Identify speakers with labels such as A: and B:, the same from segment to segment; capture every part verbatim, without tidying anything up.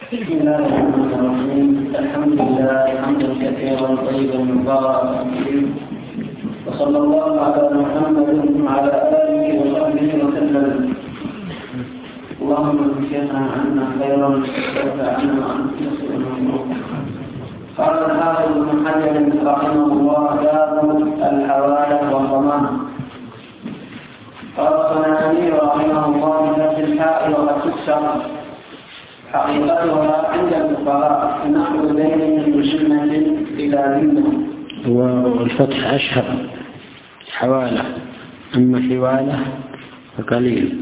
A: بسم الله الرحمن الرحيم. الحمد لله حمدا كثيرا طيبا مباركا فيه، وصلى الله على محمد وعلى اله وصحبه وسلم. اللهم ذكرنا عنا خيرا وارفعنا عن نسوء المنكر. قال الحافظ ابن حجر رحمه الله: باب الحواله والضمان. قال الصنعاني رحمه الله: بفتح الحاء وقد تكسر حقيقتها عند الفقهاء نحو بين من ذمة إلى ذمة،
B: والفتح أشهر حوالة، أما حوالة فقليل.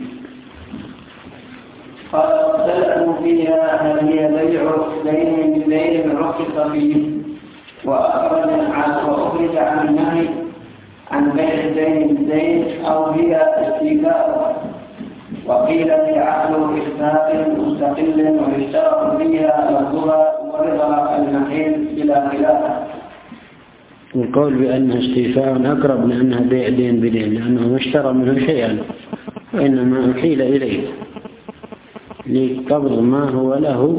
A: قال: اختلفوا فيها هل هي بيع دين من دين رخص فيه وأخرج وأخرج عن النهي عن بيع الدين بالدين، أو هي استيفاء، وقيل هي عقل إثبات مستقل ويشترط فيها لفظها ورضا المحيل بلا خلاف.
B: القول بأنها استيفاء أقرب من أنها بيع دين بدين، لأنه ما اشترى منه شيئا وإنما أحيل إليه لقبض ما هو له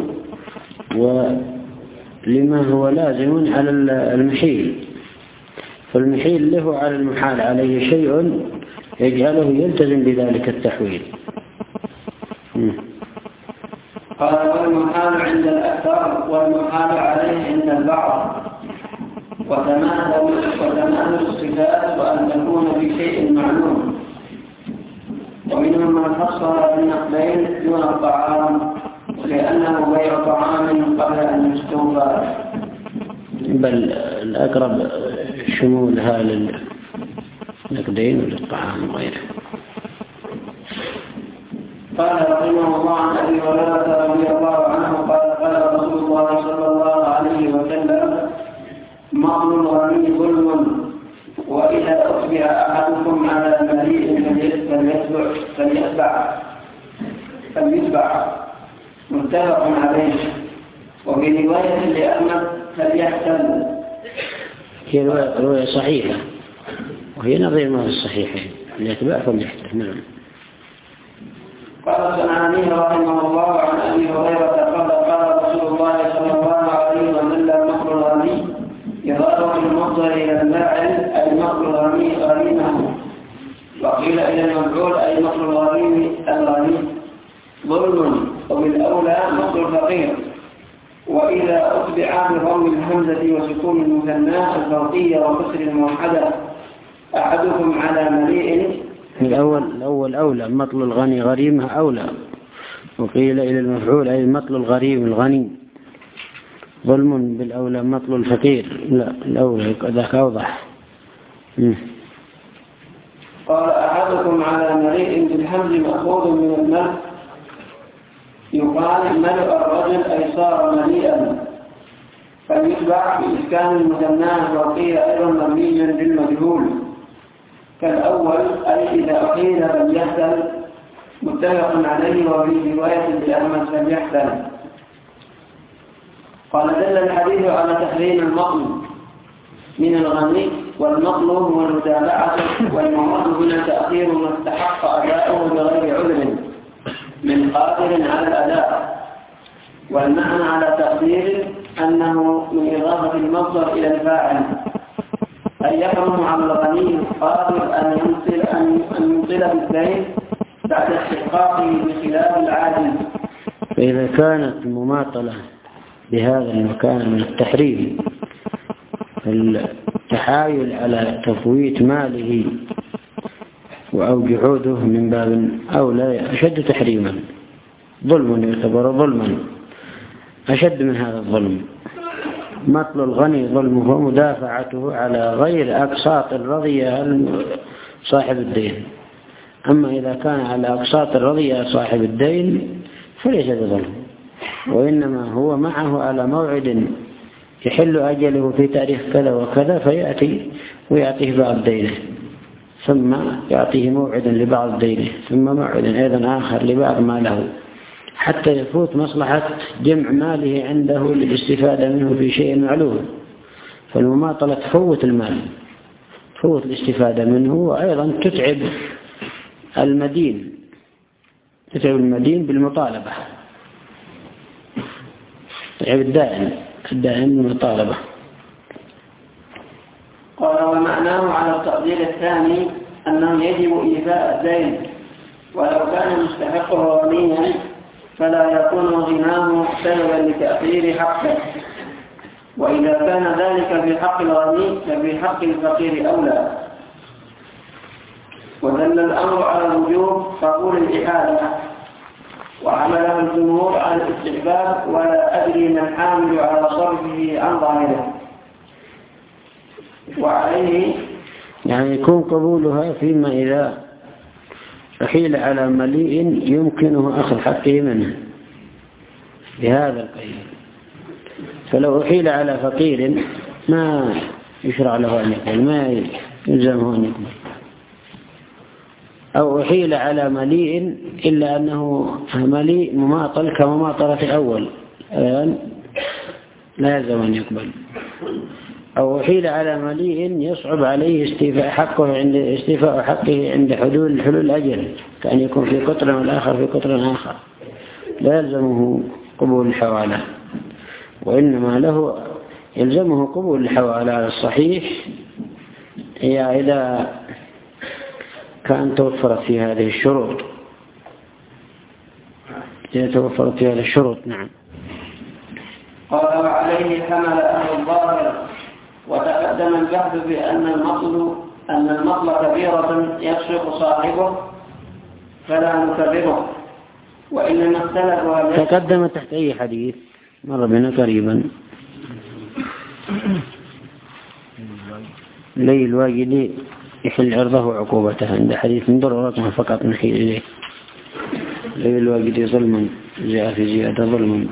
B: ولما هو لازم على المحيل، فالمحيل له على المحال عليه شيء يجعله يلتزم بذلك التحويل.
A: قال: والمحال عند الأكثر والمحال عليه عند البعض، وتماثل الصفات وأن تكون في شيء معلوم، ومنهم من فصل بالنقلين دون الطعام لأنه بيع طعام قبل أن يستوفى،
B: بل الأقرب شمولها للنقدين وللطعام وغيره.
A: قال رحمه الله عن أبي هريرة رضي الله عنه قال: قال رسول الله صلى الله عليه وسلم: مطل الغني ظلم، وإذا أصبح أحدكم على مليء فليتبع فليتبع فليتبع متفق عليه. وفي رواية لأحمد: فليحتل.
B: هي رواية صحيحة وهي نظير ما في الصحيحين، فليتبع فليحتل. نعم.
A: قال الصنعاني رحمه الله عن أبي هريرة قال: قال رسول الله صلى الله عليه وسلم: مطل الغني إضافة المصدر إلى الفاعل أي مطل الغني غريمه، وقيل إلى المفعول أي مطل الغريم الغني ظلم، وبالأولى مطل الفقير. وإذا أتبع بضم الهمزة وسكون المثنى الفوقية وكسر الموحدة أحدكم على مليء،
B: الأول الأول أولى، مطل الغني غريمه أولى، وقيل إلى المفعول أي مطل الغريم الغني ظلم، بالأولى مطل الفقير. لا، الأولى ذاك أوضح. م.
A: قال: أحدكم على مليء بالهمز مأخوذ من الملء، يقال ملء الرجل أي صار مليئا، فليتبع بإسكان المثنى، وقيل أيضا مبني بالمجهول كالأول أي إذا أحيل فليحتل، متفق عليه. وفي رواية لأحمد: فليحتل. قال: دل الحديث على تحريم المطل من الغني، والمطل هو المتابعة، والمراد هنا تأخير ما استحق أداؤه بغير عذر من قادر على الأداء، والمعنى على تقدير أنه من إضافة المصدر إلى الفاعل، أن يحرم على الغني القادر أن ينطل أن ينطل بالدين بعد استحقاقه بخلاف العاجز.
B: فإذا كانت المماطلة بهذا المكان من التحريم، التحايل على تفويت ماله أو جحوده من باب أولى أشد تحريما، ظلم يعتبر ظلما أشد من هذا الظلم. مطل الغني ظلمه مدافعته على غير أقساط الرضية صاحب الدين، أما إذا كان على أقساط الرضية صاحب الدين فليس بظلم، وإنما هو معه على موعد يحل أجله في تاريخ كذا وكذا، فيأتي ويعطيه بعض دينه، ثم يعطيه موعدا لبعض دينه، ثم موعدا أيضا آخر لبعض ماله، حتى يفوت مصلحة جمع ماله عنده للاستفادة منه في شيء معلوم. فالمماطلة تفوت المال، تفوت الاستفادة منه، وأيضا تتعب المدين تتعب المدين بالمطالبة. يعني الدائم الدائم المطالبة.
A: قال ومعناه على التقدير الثاني أنه يجب إيفاء الدين، ولو كان مستحقه غنيا فلا يكون غناه سببا لتأخير حقه، وإذا كان ذلك في حق الغني ففي حق الفقير أولى. ودل الأمر على الوجوب قبول الإحالة، وعمله الجمهور على الاستحباب، ولا أدري ما الحامل على صرفه عن ظاهره. وعليه
B: يعني يكون قبولها فيما إذا أحيل على مليء يمكنه أخذ حقه منه بهذا القيد. فلو أحيل على فقير ما يشرع له أن يقبل، ما يلزمه أن يقبل. أو أحيل على مليء إلا أنه مليء مماطل كمماطلة الأول الآن لا يلزم أن يقبل. أو أحيل على مليء يصعب عليه استيفاء حقه عند استيفاء حقه عند حلول حلول الأجل، كأن يكون في قطر والآخر في قطر آخر، لا يلزمه قبول الحوالة، وإنما له يلزمه قبول الحوالة على الصحيح هي إذا كان توفرت في هذه الشروط، إذا توفرت في هذه الشروط. نعم.
A: قال وعليه حمل أهل الظاهر، وتقدم البحث بأن المطل أن المطل كبيرة يفسق صاحبه فلا نكبره، وإنما اختلفوا.
B: تقدم تحت أي حديث مر بنا قريبا لي الواجد يحل عرضه وعقوبته، عند حديث من ضرورة فقط نحيل إليه. لي الواجد ظلما جاء في زيادة ظلما.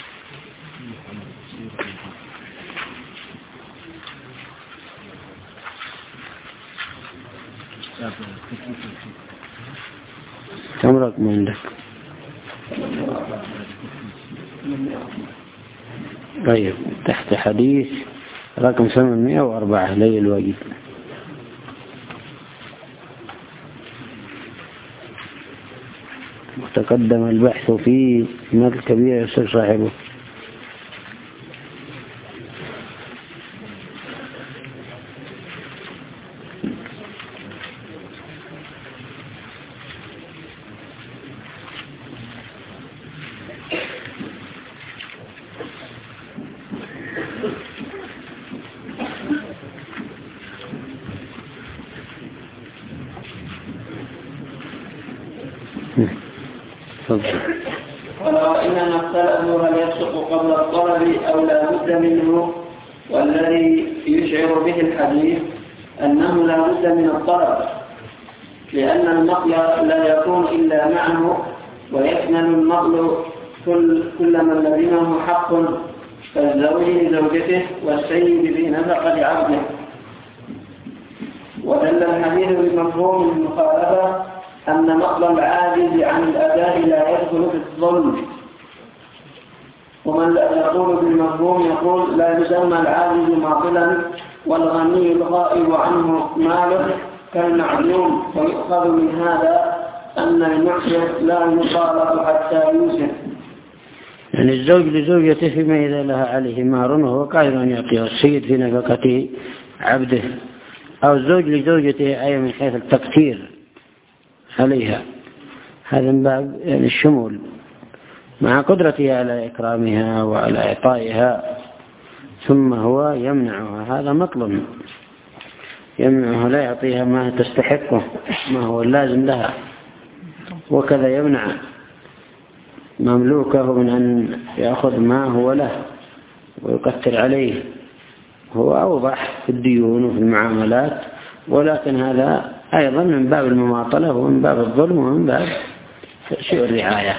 B: كم رقم عندك؟ طيب تحت حديث رقم ثمانمائة وأربعة لي الواجد. وتقدم البحث في مال كبير يصير صاحبه.
A: ولو إنما اختلفوا هل يفسق قبل الطلب أو لا بد منه، والذي يشعر به الحديث أنه لا بد من الطلب، لأن النقل لا يكون إلا معه، ويشمل النقل كل, كل من لزمه حق، كالزوج لزوجته والسيد في نفقة عبده. ودل الحديث بمفهوم المخالفة أن نقل العاجز عن الأداء لا يدخل في الظلم، ومن يقول بالمفهوم يقول لا يسمى العاجز معطلا، والغني الغائب عنه ماله كالمعلوم، ويؤخذ من هذا أن المعسر لا يطالب حتى يوسف.
B: يعني الزوج لزوجته فيما إذا لها عليه مهر وهو قادر أن يعطيه، السيد في نفقة عبده، أو الزوج لزوجته أي من حيث التقتير عليها، هذا من باب يعني الشمول، مع قدرته على إكرامها وعلى إعطائها، ثم هو يمنعها، هذا مطلب، يمنعها لا يعطيها ما تستحقه، ما هو اللازم لها. وكذا يمنع مملوكه من أن يأخذ ما هو له ويقتر عليه، هو أوضح في الديون وفي المعاملات، ولكن هذا أيضا من باب المماطلة ومن باب الظلم ومن باب شيء الرعاية.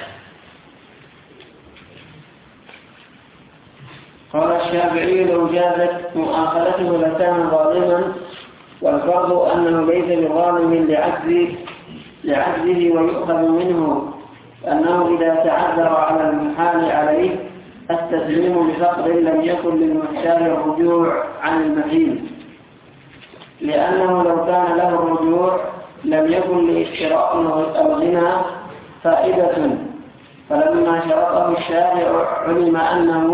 A: قال الشافعي لو جازت مؤاخذته لكان ظالما، والفرض أنه ليس بظالم لعجزه لعجزه ويؤخذ منه، أنه إذا تعذر على المحال عليه التسليم بفقر لم يكن للمحتاج الرجوع عن المحيل، لأنه لو كان له الرجوع لم يكن لاشتراء الغنى فائدة، فلما شرطه الشارع علم أنه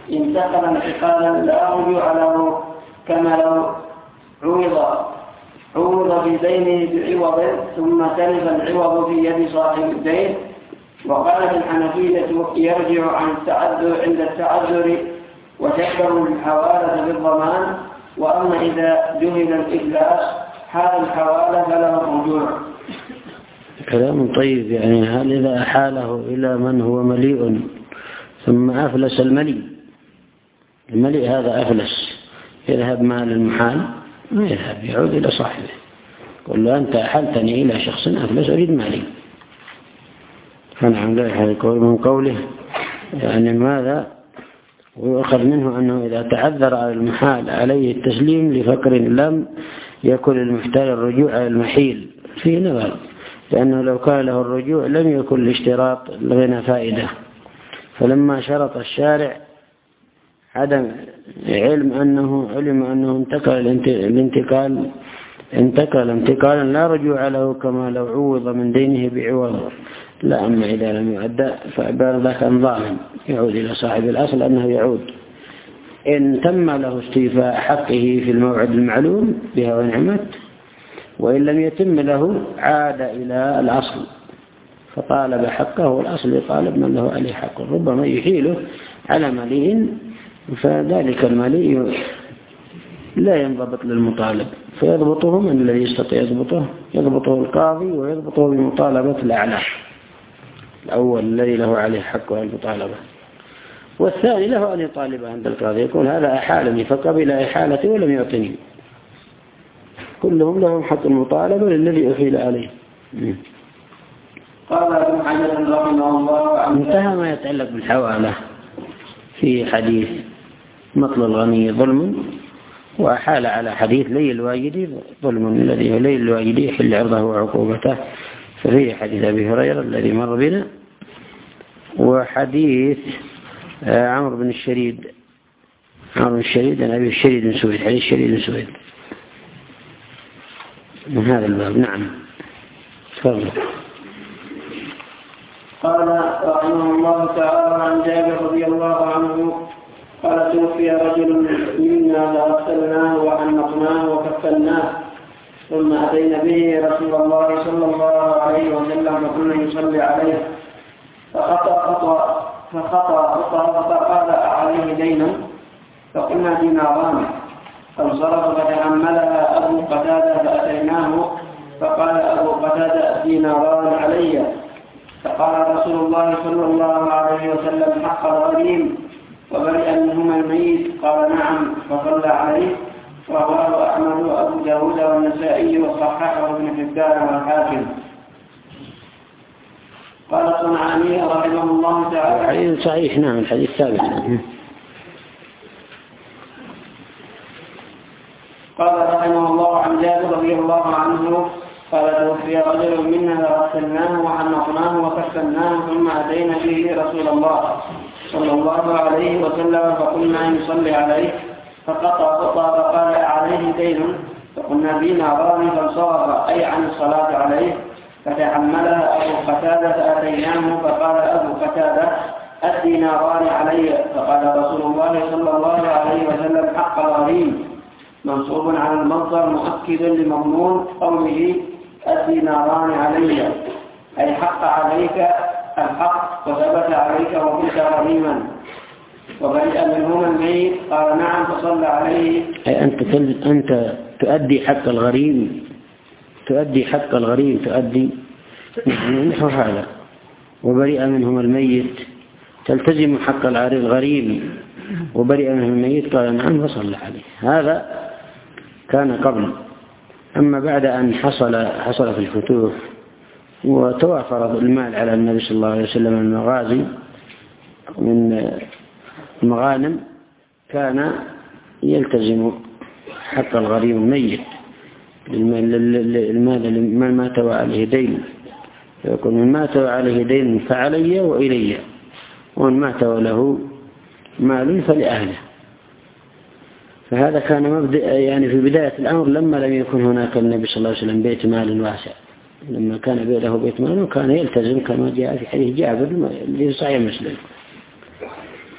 A: انتقل انتقالا لا رجوع له، كما لو عوض عوض بدينه بعوض ثم تلف العوض في يد صاحب الدين. وقالت الحنفية يرجع عن التعذر عند التعذر وتكبر الحوالة بالضمان. وأما إذا جهل الإفلاس حال الحوالة فله الرجوع.
B: كلام طيب. يعني هل إذا أحاله إلى من هو مليء ثم أفلس المليء، المليء هذا أفلس، يذهب مال المحال؟ ما يذهب، يعود إلى صاحبه. قل له أنت أحلتني إلى شخص أفلس أريد مالي. فنعم لا يقول من قوله يعني ماذا؟ ويؤخذ منه أنه إذا تعذر على المحال عليه التسليم لفقر لم يكن المحتال الرجوع على المحيل، فيه نظر، لأنه لو كان له الرجوع لم يكن الاشتراط الغنى فائدة. فلما شرط الشارع عدم علم أنه علم أنه انتقل الانتقال انتقل انتقالا لا رجوع له، كما لو عوض من دينه بعوض. لا، أما إذا لم يؤدى فعبار ذاك ضامن يعود إلى صاحب الأصل أنه يعود. إن تم له استيفاء حقه في الموعد المعلوم بها ونعمت، وإن لم يتم له عاد إلى الأصل فطالب حقه، والأصل يطالب من له عليه حق. ربما يحيله على مليء فذلك المليء لا ينضبط للمطالب، فيضبطه من الذي يستطيع يضبطه، يضبطه القاضي ويضبطه بمطالبة الأعلى، الأول الذي له عليه حق المطالبة، والثاني له أن يطالب عند القاضي يقول هذا أحالني فقبل إحالتي ولم يعطني. كلهم لهم حق المطالبة للذي أحيل عليه.
A: قال ابن حجر رحمه الله
B: انتهى ما يتعلق بالحوالة في حديث مطل الغني ظلم، وأحال على حديث لي الواجدي ظلم، الذي هو لي الواجدي يحل عرضه وعقوبته، ففيه حديث أبي هريرة الذي مر بنا، وحديث عمرو بن الشريد عمرو بن الشريد عن أبي الشريد بن سويد، حديث الشريد بن سويد من هذا الباب. نعم تفضل.
A: قال رحمه الله تعالى عن جابر رضي الله عنه قال توفي رجل منا فغسلناه وحنطناه وكفناه ثم أتينا به رسول الله صلى الله عليه وسلم فكنا يصلي عليه فخطأ خطأ فخطأ خطأ فقال أعليه دينا فقلنا ديناران فانصرف فتحملها أبو قتادة فأتيناه فقال أبو قتادة ديناران علي. فقال رسول الله صلى الله عليه وسلم حق الغريم وبرئ منهما الميت؟ قال نعم فصلى عليه. رواه أحمد وأبو داود والنسائي وصححه ابن حبان والحاكم. قال الصنعاني رحمه الله تعالى
B: الحديث صحيح. نعم الحديث ثابت.
A: قال رحمه الله عن جابر رضي الله عنه قال توفي رجل منا فغسلناه وحنطناه وكفناه ثم أتينا به رسول الله صلى الله عليه وسلم فقلنا يصلي عليه فقطع خطأ فقال عليه دين فقلنا ديناران فانصرف أي عن الصلاة عليه فتحملها أبو قتادة فأتيناه فقال أبو قتادة الديناران علي. فقال رسول الله صلى الله عليه وسلم حق الغريم منصوب على المصدر مؤكد لمضمون قوله الديناران علي أي حق عليك الحق وثبت عليك وكنت غريما. وبرئ منهما الميت؟ قال نعم فصلى عليه.
B: أي أنت أنت تؤدي حق الغريم تؤدي حق الغريم تؤدي نحو هذا. وبرئ منهما الميت تلتزم حق الغريم وبرئ منه الميت؟ قال نعم فصلى عليه. هذا كان قبل. أما بعد أن حصل حصل في الفتوح وتوافر المال على النبي صلى الله عليه وسلم المغازي من المغانم كان يلتزم حق الغريم الميت المال ما مات وعليه دين، يقول من مات وعليه دين فعلي وإلي، ومن مات وله مال فلأهله. فهذا كان مبدأ يعني في بداية الأمر لما لم يكن هناك النبي صلى الله عليه وسلم بيت مال واسع، لما كان له بيت مال وكان يلتزم كما جاء في حديث جابر الذي صحيح مسلم.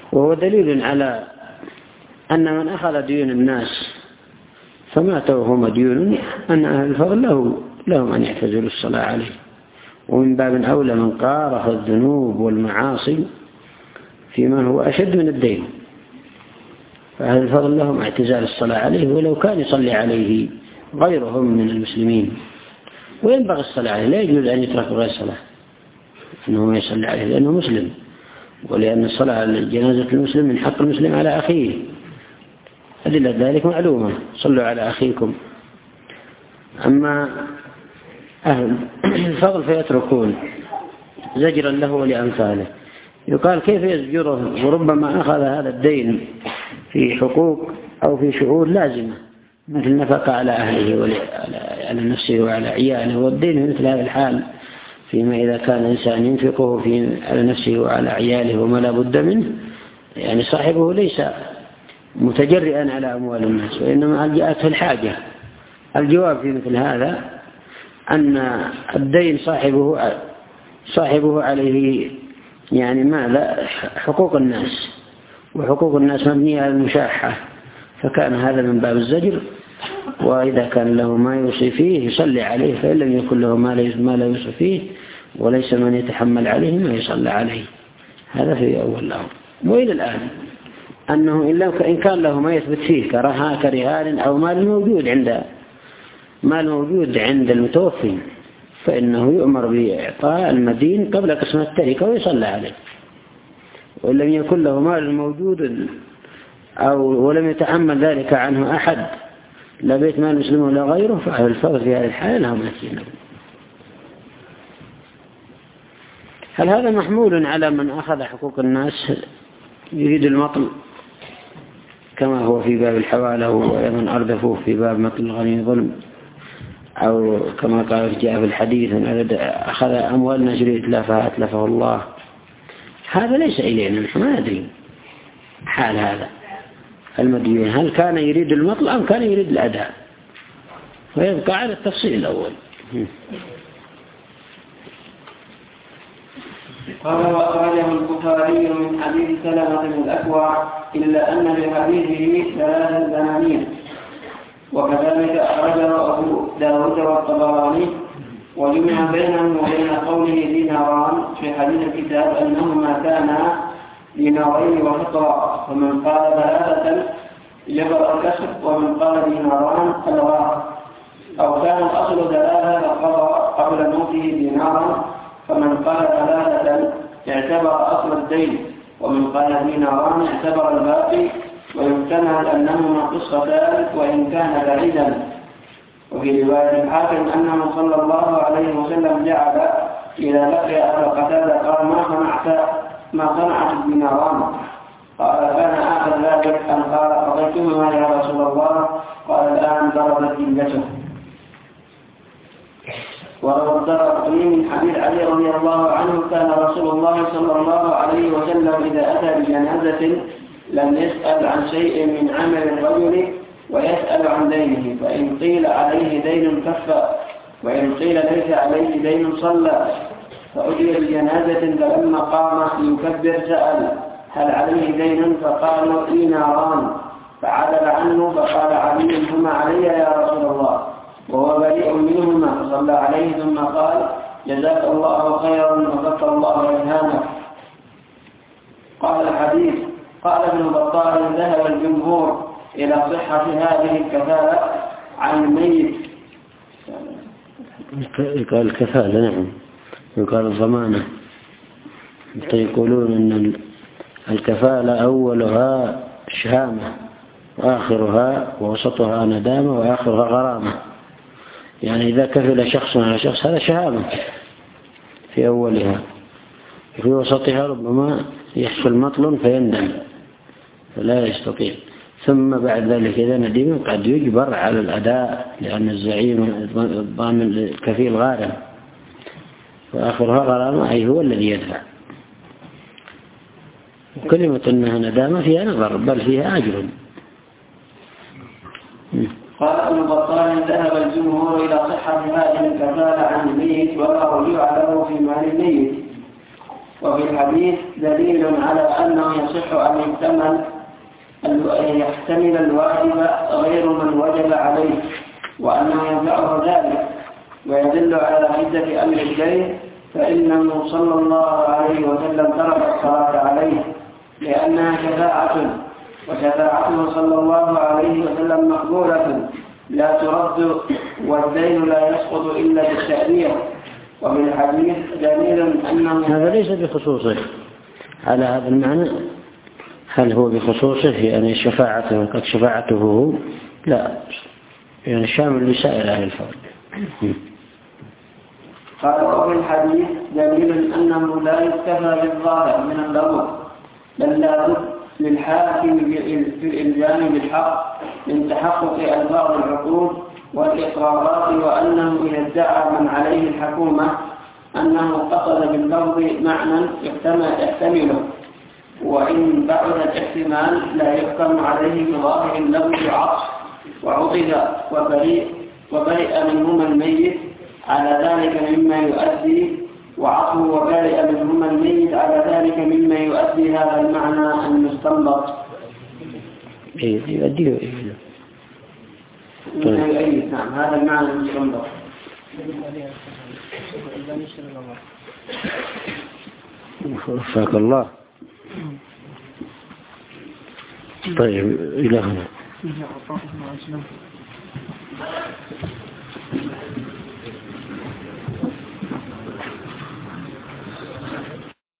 B: وهو دليل على أن من أخذ ديون الناس فماتوا وهو مديون أن أهل الفضل له لهم أن يعتزلوا الصلاة عليه. ومن باب أولى من قارف الذنوب والمعاصي في من هو أشد من الدين، فأهل الفضل لهم اعتزال الصلاة عليه ولو كان يصلي عليه غيرهم من المسلمين. وينبغي الصلاة عليه، لا يجوز أن يترك غير صلاة أنه ما يصلي عليه لأنه مسلم، ولأن الصلاة على جنازة المسلم من حق المسلم على أخيه. أدلة ذلك معلومة، صلوا على أخيكم. أما أهل الفضل فيتركون زجرا له ولأمثاله. يقال كيف يزجره؟ وربما أخذ هذا الدين في حقوق أو في شؤون لازمة مثل نفقة على أهله وعلى نفسه وعلى عياله، والدين مثل هذا الحال فيما إذا كان إنسان ينفقه في على نفسه وعلى عياله وما لا بد منه، يعني صاحبه ليس متجرئا على أموال الناس وإنما جاءته الحاجة. الجواب في مثل هذا أن الدين صاحبه صاحبه عليه يعني ماذا؟ حقوق الناس، وحقوق الناس مبنية على المشاحة، فكان هذا من باب الزجر. وإذا كان له ما يوصي فيه يصلي عليه، فإن لم يكن له ما لا يوصي فيه وليس من يتحمل عليه ما يصلي عليه. هذا في أول الأمر. وإلى الآن أنه إن كان له ما يثبت فيه كرهان كرهان أو مال موجود عند مال موجود عند المتوفي، فإنه يؤمر بإعطاء المدين قبل قسمة التركة ويصلى عليه. وإن لم يكن له مال موجود أو ولم يتحمل ذلك عنه أحد لا بيت مال مسلم ولا غيره، فأهل الفضل في هذه الحالة لهم يتينون. هل هذا محمول على من أخذ حقوق الناس يريد المطل كما هو في باب الحوالة ومن أردفوه في باب مطل الغني ظلم، أو كما قال جاء في الحديث أن أخذ أموال نجري إتلافها أتلفه الله؟ هذا ليس إلينا، نحن ما ندري حال هذا المديون هل كان يريد المطل أم كان يريد الأداء، ويبقى على التفصيل الأول.
A: قال وأخرجه البخاري من حديث سلمة بن الأكوع إلا أن لحديثه ثلاث دنانير، وكذلك أخرجه أبو داود والطبراني، وجمع بينهم وبين قوله ديناران في حديث الكتاب أنهما كانا دينارين وفطرا، ومن قال ثلاثة جبر الكسر، ومن قال ديناران الغار، أو كان الأصل ثلاثة فقضى قبل موته دينارا، فمن قال ثلاثة اعتبر أصل الدين، ومن قال ديناران اعتبر الباقي، ويمتنع أنهما قصتان وإن كان بعيدا. وفي رواية الحاكم أنه صلى الله عليه وسلم جعل إذا لقي أهل قتادة قال ما صنعت ما صنعت الديناران؟ قال كان آخر ذلك أن قال قضيتهما يا رسول الله، قال الآن ضربت جلته. وروى الدارقطني من حديث علي رضي الله عنه كان رسول الله صلى الله عليه وسلم إذا أتى بجنازة لم يسأل عن شيء من عمل الرجل ويسأل عن دينه، فإن قيل عليه دين كفى، وإن قيل ليس عليه دين صلى. فأتي بجنازة فلما قام يكبر سأل هل عليه دين؟ فقالوا ديناران، فعدل عنه فقال علي هما علي يا رسول الله، وهو بريء منهما، فصلى عليه ثم قال جزاك الله خيرا وكفى الله إهانك. قال الحديث قال ابن بطال ذهب الجمهور إلى صحة هذه الكفالة عن الميت.
B: قال الكفالة نعم، وقال الضمانة. يقولون أن الكفالة أولها شهامة وآخرها ووسطها ندامة وآخرها غرامة. يعني إذا كفل شخص على شخص هذا شهامة في أولها، في وسطها ربما يحصل مطل فيندم فلا يستطيع، ثم بعد ذلك إذا ندم قد يجبر على الأداء لأن الزعيم الضامن الكفيل غارم، وآخرها غرامة أي هو الذي يدفع. كلمة أنها ندامة فيها نظر بل فيها أجر.
A: قال ابن بطال ذهب الجمهور إلى صحة هذه الكفالة عن الميت ولا رجوع له في مال الميت، وفي الحديث دليل على أنه يصح أن يحتمل يحتمل الواجب غير من وجب عليه وأنه ينفعه ذلك، ويدل على عدة أمر الدين، فإنه صلى الله عليه وسلم ترك الصلاة عليه لأنها شفاعة، وشفاعته صلى الله عليه وسلم مقبولة لا ترد، والدين لا يسقط إلا بالتأدية. وفي الحديث دليل أنه
B: هذا ليس بخصوصه على هذا المعنى. هل هو بخصوصه يعني شفاعته قد شفاعته هو؟ لا، يعني شامل لسائر أهل الفضل.
A: قال وفي الحديث دليل أنه لا يكتفى بالظاهر من اللفظ، بل لا بد للحاكم في الإلزام بالحق من تحقق ألفاظ العقود والإقرارات، وأنه إذا ادعى من عليه الحكومة أنه قصد باللفظ معنى يحتمله، وإن بعد الاحتمال لا يحكم عليه بظاهر اللفظ عطف وعقد وبريء وبرئ منهما الميت على ذلك مما يؤدي وعطف وبرئ منهما الميت على ذلك مما يؤدي هذا المعنى المستنبط.
B: إيه يؤديه إيه؟
A: طيب. أي نعم هذا المعنى المستنبط.
B: وفاك الله. طيب إلى هنا.